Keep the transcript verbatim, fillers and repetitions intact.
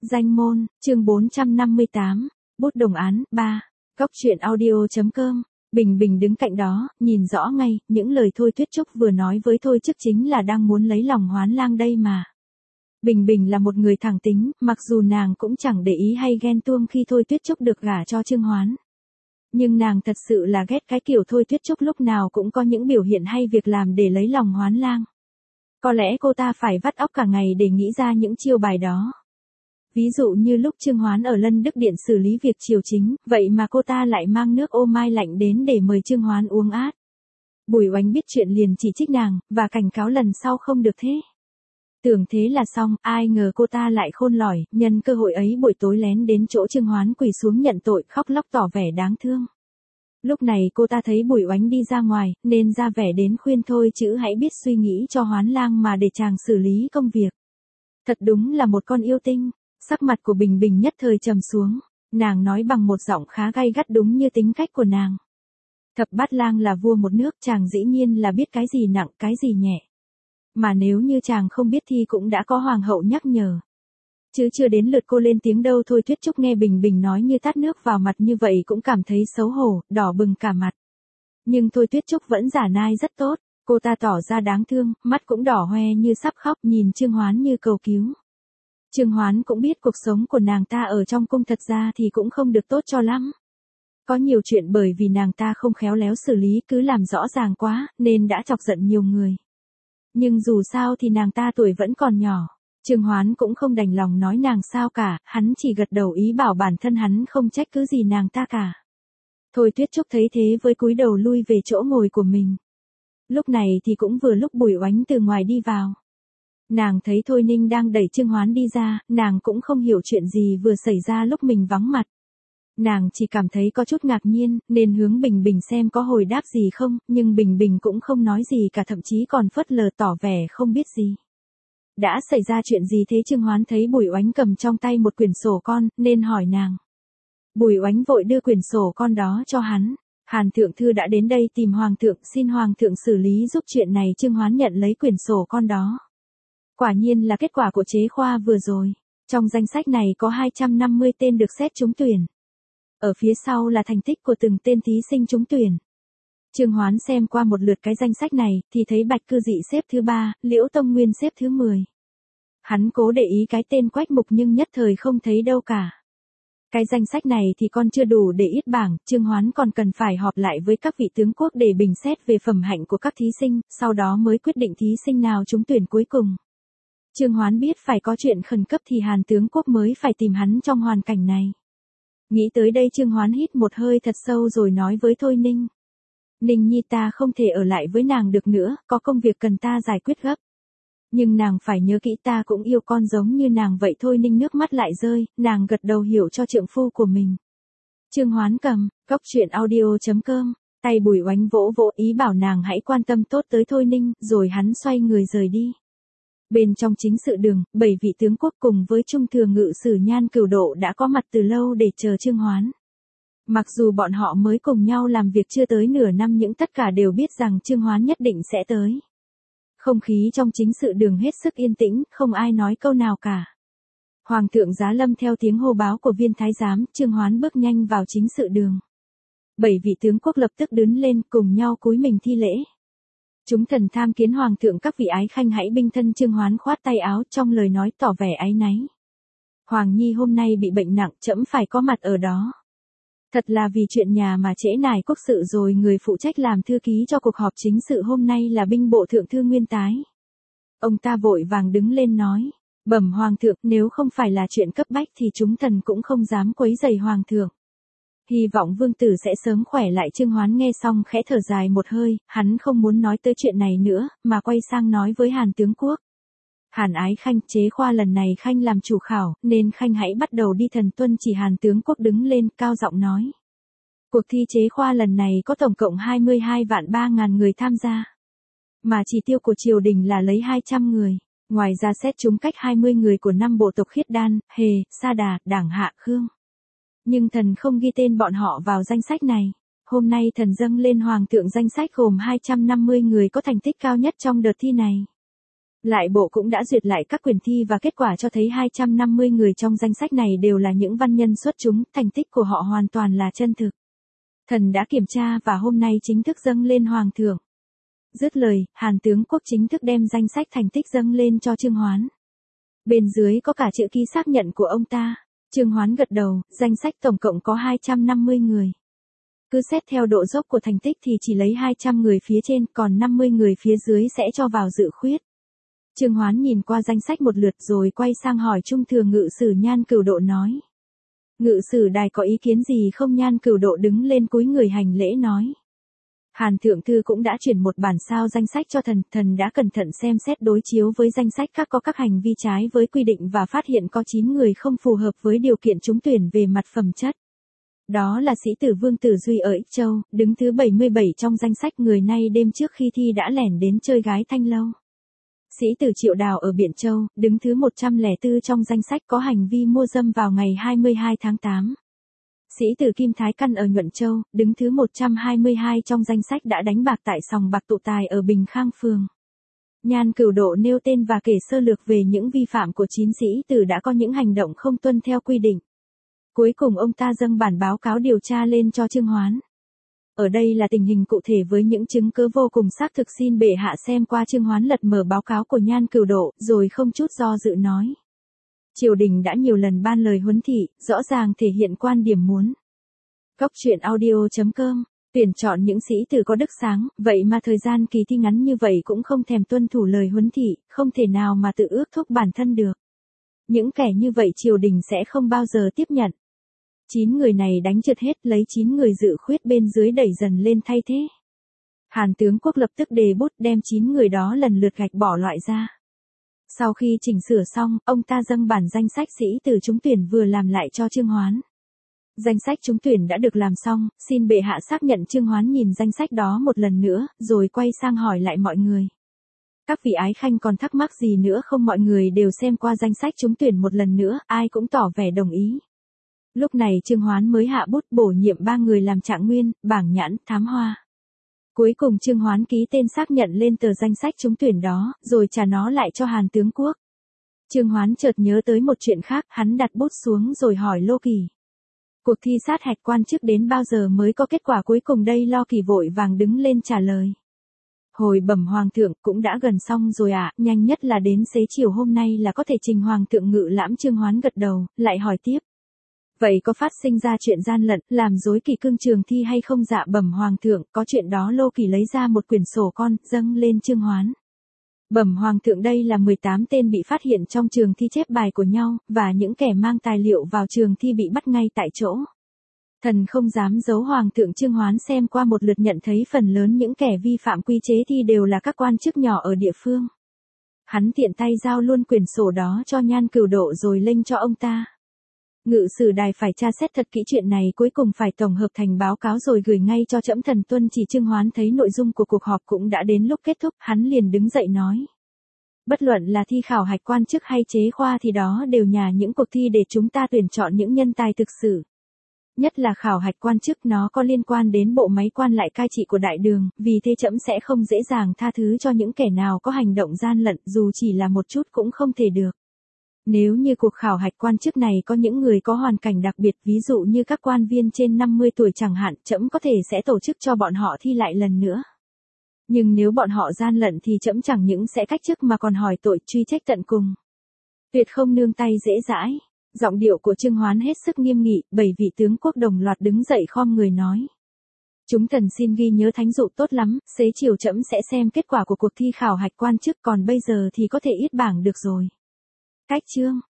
Danh môn, chương bốn trăm năm mươi tám, bút đồng án, ba, Cóc truyện audio.com. Bình Bình đứng cạnh đó, nhìn rõ ngay, những lời Thôi Tuyết Trúc vừa nói với Thôi Chức chính là đang muốn lấy lòng Hoán Lang đây mà. Bình Bình là một người thẳng tính, mặc dù nàng cũng chẳng để ý hay ghen tuông khi Thôi Tuyết Trúc được gả cho Trương Hoán. Nhưng nàng thật sự là ghét cái kiểu Thôi Tuyết Trúc lúc nào cũng có những biểu hiện hay việc làm để lấy lòng Hoán Lang. Có lẽ cô ta phải vắt óc cả ngày để nghĩ ra những chiêu bài đó. Ví dụ như lúc Trương Hoán ở Lân Đức Điện xử lý việc triều chính, vậy mà cô ta lại mang nước ô mai lạnh đến để mời Trương Hoán uống át. Bùi Oánh biết chuyện liền chỉ trích nàng, và cảnh cáo lần sau không được thế. Tưởng thế là xong, ai ngờ cô ta lại khôn lỏi, nhân cơ hội ấy buổi tối lén đến chỗ Trương Hoán quỳ xuống nhận tội, khóc lóc tỏ vẻ đáng thương. Lúc này cô ta thấy Bùi Oánh đi ra ngoài, nên ra vẻ đến khuyên Thôi chữ hãy biết suy nghĩ cho Hoán Lang mà để chàng xử lý công việc. Thật đúng là một con yêu tinh. Sắc mặt của Bình Bình nhất thời trầm xuống, nàng nói bằng một giọng khá gay gắt đúng như tính cách của nàng. Thập Bát Lang là vua một nước, chàng dĩ nhiên là biết cái gì nặng, cái gì nhẹ. Mà nếu như chàng không biết thì cũng đã có hoàng hậu nhắc nhở. Chứ chưa đến lượt cô lên tiếng đâu. Thôi Tuyết Trúc nghe Bình Bình nói như tát nước vào mặt như vậy cũng cảm thấy xấu hổ, đỏ bừng cả mặt. Nhưng Thôi Tuyết Trúc vẫn giả nai rất tốt, cô ta tỏ ra đáng thương, mắt cũng đỏ hoe như sắp khóc, nhìn Trương Hoán như cầu cứu. Trương Hoán cũng biết cuộc sống của nàng ta ở trong cung thật ra thì cũng không được tốt cho lắm. Có nhiều chuyện bởi vì nàng ta không khéo léo xử lý, cứ làm rõ ràng quá, nên đã chọc giận nhiều người. Nhưng dù sao thì nàng ta tuổi vẫn còn nhỏ. Trương Hoán cũng không đành lòng nói nàng sao cả, hắn chỉ gật đầu ý bảo bản thân hắn không trách cứ gì nàng ta cả. Thôi Tuyết Trúc thấy thế với cúi đầu lui về chỗ ngồi của mình. Lúc này thì cũng vừa lúc Bùi Oánh từ ngoài đi vào. Nàng thấy Thôi Ninh đang đẩy Trương Hoán đi ra, nàng cũng không hiểu chuyện gì vừa xảy ra lúc mình vắng mặt. Nàng chỉ cảm thấy có chút ngạc nhiên, nên hướng Bình Bình xem có hồi đáp gì không, nhưng Bình Bình cũng không nói gì cả, thậm chí còn phớt lờ tỏ vẻ không biết gì. Đã xảy ra chuyện gì thế? Trương Hoán thấy Bùi Oánh cầm trong tay một quyển sổ con, nên hỏi nàng. Bùi Oánh vội đưa quyển sổ con đó cho hắn. Hàn Thượng Thư đã đến đây tìm Hoàng Thượng, xin Hoàng Thượng xử lý giúp chuyện này. Trương Hoán nhận lấy quyển sổ con đó. Quả nhiên là kết quả của chế khoa vừa rồi. Trong danh sách này có hai trăm năm mươi tên được xét trúng tuyển. Ở phía sau là thành tích của từng tên thí sinh trúng tuyển. Trương Hoán xem qua một lượt cái danh sách này, thì thấy Bạch Cư Dị xếp thứ ba, Liễu Tông Nguyên xếp thứ mười. Hắn cố để ý cái tên Quách Mục nhưng nhất thời không thấy đâu cả. Cái danh sách này thì còn chưa đủ để yết bảng, Trương Hoán còn cần phải họp lại với các vị tướng quốc để bình xét về phẩm hạnh của các thí sinh, sau đó mới quyết định thí sinh nào trúng tuyển cuối cùng. Trương Hoán biết phải có chuyện khẩn cấp thì Hàn tướng quốc mới phải tìm hắn trong hoàn cảnh này. Nghĩ tới đây Trương Hoán hít một hơi thật sâu rồi nói với Thôi Ninh. Ninh nhi, ta không thể ở lại với nàng được nữa, có công việc cần ta giải quyết gấp. Nhưng nàng phải nhớ kỹ, ta cũng yêu con giống như nàng vậy. Thôi Ninh nước mắt lại rơi, nàng gật đầu hiểu cho trượng phu của mình. Trương Hoán cầm, Cóc truyện audio.com, tay Bùi Oánh vỗ vỗ ý bảo nàng hãy quan tâm tốt tới Thôi Ninh, rồi hắn xoay người rời đi. Bên trong chính sự đường, bảy vị tướng quốc cùng với Trung thừa ngự sử Nhan Cửu Độ đã có mặt từ lâu để chờ Trương Hoán. Mặc dù bọn họ mới cùng nhau làm việc chưa tới nửa năm nhưng tất cả đều biết rằng Trương Hoán nhất định sẽ tới. Không khí trong chính sự đường hết sức yên tĩnh, không ai nói câu nào cả. Hoàng thượng giá lâm theo tiếng hô báo của viên thái giám, Trương Hoán bước nhanh vào chính sự đường. Bảy vị tướng quốc lập tức đứng lên cùng nhau cúi mình thi lễ. Chúng thần tham kiến Hoàng thượng, các vị ái khanh hãy binh thân. Trương Hoán khoát tay áo, trong lời nói tỏ vẻ áy náy. Hoàng nhi hôm nay bị bệnh nặng, trẫm phải có mặt ở đó. Thật là vì chuyện nhà mà trễ nải quốc sự rồi. Người phụ trách làm thư ký cho cuộc họp chính sự hôm nay là binh bộ thượng thư Nguyên Tái. Ông ta vội vàng đứng lên nói. Bẩm Hoàng thượng, nếu không phải là chuyện cấp bách thì chúng thần cũng không dám quấy rầy Hoàng thượng. Hy vọng vương tử sẽ sớm khỏe lại. Trương Hoán nghe xong khẽ thở dài một hơi, hắn không muốn nói tới chuyện này nữa, mà quay sang nói với Hàn tướng quốc. Hàn ái khanh, chế khoa lần này khanh làm chủ khảo, nên khanh hãy bắt đầu đi. Thần tuân chỉ. Hàn tướng quốc đứng lên, cao giọng nói. Cuộc thi chế khoa lần này có tổng cộng hai mươi hai vạn ba ngàn người tham gia. Mà chỉ tiêu của triều đình là lấy hai trăm người. Ngoài ra xét trúng cách hai mươi người của năm bộ tộc Khiết Đan, Hề, Sa Đà, Đảng Hạ, Khương. Nhưng thần không ghi tên bọn họ vào danh sách này. Hôm nay thần dâng lên Hoàng thượng danh sách gồm hai trăm năm mươi người có thành tích cao nhất trong đợt thi này. Lại bộ cũng đã duyệt lại các quyền thi và kết quả cho thấy hai trăm năm mươi người trong danh sách này đều là những văn nhân xuất chúng, thành tích của họ hoàn toàn là chân thực. Thần đã kiểm tra và hôm nay chính thức dâng lên Hoàng thượng. Dứt lời, Hàn tướng quốc chính thức đem danh sách thành tích dâng lên cho Trương Hoán. Bên dưới có cả chữ ký xác nhận của ông ta. Trương Hoán gật đầu, danh sách tổng cộng có hai trăm năm mươi người. Cứ xét theo độ dốc của thành tích thì chỉ lấy hai trăm người phía trên, còn năm mươi người phía dưới sẽ cho vào dự khuyết. Trương Hoán nhìn qua danh sách một lượt rồi quay sang hỏi Trung thừa ngự sử Nhan Cửu Độ nói. Ngự sử đài có ý kiến gì không? Nhan Cửu Độ đứng lên cúi người hành lễ nói. Hàn thượng thư cũng đã chuyển một bản sao danh sách cho thần, thần đã cẩn thận xem xét đối chiếu với danh sách các có các hành vi trái với quy định và phát hiện có chín người không phù hợp với điều kiện trúng tuyển về mặt phẩm chất. Đó là sĩ tử Vương Tử Duy ở Ích Châu, đứng thứ bảy mươi bảy trong danh sách, người nay đêm trước khi thi đã lẻn đến chơi gái thanh lâu. Sĩ tử Triệu Đào ở Biện Châu, đứng thứ một trăm lẻ bốn trong danh sách, có hành vi mua dâm vào ngày hai mươi hai tháng tám. Sĩ tử Kim Thái Căn ở Nhuận Châu, đứng thứ một trăm hai mươi hai trong danh sách, đã đánh bạc tại sòng bạc tụ tài ở Bình Khang phường. Nhan Cửu Độ nêu tên và kể sơ lược về những vi phạm của chín sĩ tử đã có những hành động không tuân theo quy định. Cuối cùng ông ta dâng bản báo cáo điều tra lên cho Trương Hoán. Ở đây là tình hình cụ thể với những chứng cứ vô cùng xác thực, xin bệ hạ xem qua. Trương Hoán lật mở báo cáo của Nhan Cửu Độ, rồi không chút do dự nói. Triều đình đã nhiều lần ban lời huấn thị, rõ ràng thể hiện quan điểm muốn. Góc truyện audio chấm com, tuyển chọn những sĩ tử có đức sáng, vậy mà thời gian kỳ thi ngắn như vậy cũng không thèm tuân thủ lời huấn thị, không thể nào mà tự ước thúc bản thân được. Những kẻ như vậy triều đình sẽ không bao giờ tiếp nhận. Chín người này đánh trượt hết, lấy chín người dự khuyết bên dưới đẩy dần lên thay thế. Hàn tướng quốc lập tức đề bút đem chín người đó lần lượt gạch bỏ loại ra. Sau khi chỉnh sửa xong, ông ta dâng bản danh sách sĩ tử trúng tuyển vừa làm lại cho Trương Hoán. Danh sách trúng tuyển đã được làm xong, xin bệ hạ xác nhận. Trương Hoán nhìn danh sách đó một lần nữa, rồi quay sang hỏi lại mọi người. Các vị ái khanh còn thắc mắc gì nữa không? Mọi người đều xem qua danh sách trúng tuyển một lần nữa, ai cũng tỏ vẻ đồng ý. Lúc này Trương Hoán mới hạ bút bổ nhiệm ba người làm trạng nguyên, bảng nhãn, thám hoa. Cuối cùng Trương Hoán ký tên xác nhận lên tờ danh sách trúng tuyển đó, rồi trả nó lại cho Hàn tướng quốc. Trương Hoán chợt nhớ tới một chuyện khác, hắn đặt bút xuống rồi hỏi Lô Kỳ. Cuộc thi sát hạch quan chức đến bao giờ mới có kết quả cuối cùng đây? Lô Kỳ vội vàng đứng lên trả lời. Hồi bẩm Hoàng thượng, cũng đã gần xong rồi ạ, à, nhanh nhất là đến xế chiều hôm nay là có thể trình Hoàng thượng ngự lãm. Trương Hoán gật đầu, lại hỏi tiếp. Vậy có phát sinh ra chuyện gian lận, làm dối kỳ cương trường thi hay không? Dạ bẩm Hoàng thượng, có chuyện đó. Lô Kỳ lấy ra một quyển sổ con, dâng lên Trương Hoán. Bẩm Hoàng thượng, đây là mười tám tên bị phát hiện trong trường thi chép bài của nhau, và những kẻ mang tài liệu vào trường thi bị bắt ngay tại chỗ. Thần không dám giấu Hoàng thượng. Trương Hoán xem qua một lượt nhận thấy phần lớn những kẻ vi phạm quy chế thi đều là các quan chức nhỏ ở địa phương. Hắn tiện tay giao luôn quyển sổ đó cho Nhan Cửu Độ rồi lênh cho ông ta. Ngự sử đài phải tra xét thật kỹ chuyện này, cuối cùng phải tổng hợp thành báo cáo rồi gửi ngay cho trẫm. Thần tuân chỉ. Trương Hoán thấy nội dung của cuộc họp cũng đã đến lúc kết thúc, hắn liền đứng dậy nói. Bất luận là thi khảo hạch quan chức hay chế khoa thì đó đều là những cuộc thi để chúng ta tuyển chọn những nhân tài thực sự. Nhất là khảo hạch quan chức, nó có liên quan đến bộ máy quan lại cai trị của đại đường, vì thế trẫm sẽ không dễ dàng tha thứ cho những kẻ nào có hành động gian lận, dù chỉ là một chút cũng không thể được. Nếu như cuộc khảo hạch quan chức này có những người có hoàn cảnh đặc biệt, ví dụ như các quan viên trên năm mươi tuổi chẳng hạn, trẫm có thể sẽ tổ chức cho bọn họ thi lại lần nữa. Nhưng nếu bọn họ gian lận thì trẫm chẳng những sẽ cách chức mà còn hỏi tội, truy trách tận cùng. Tuyệt không nương tay dễ dãi. Giọng điệu của Trương Hoán hết sức nghiêm nghị, bảy vị tướng quốc đồng loạt đứng dậy khom người nói. Chúng thần xin ghi nhớ thánh dụ tốt lắm, xế chiều trẫm sẽ xem kết quả của cuộc thi khảo hạch quan chức, còn bây giờ thì có thể yết bảng được rồi. Cách chương.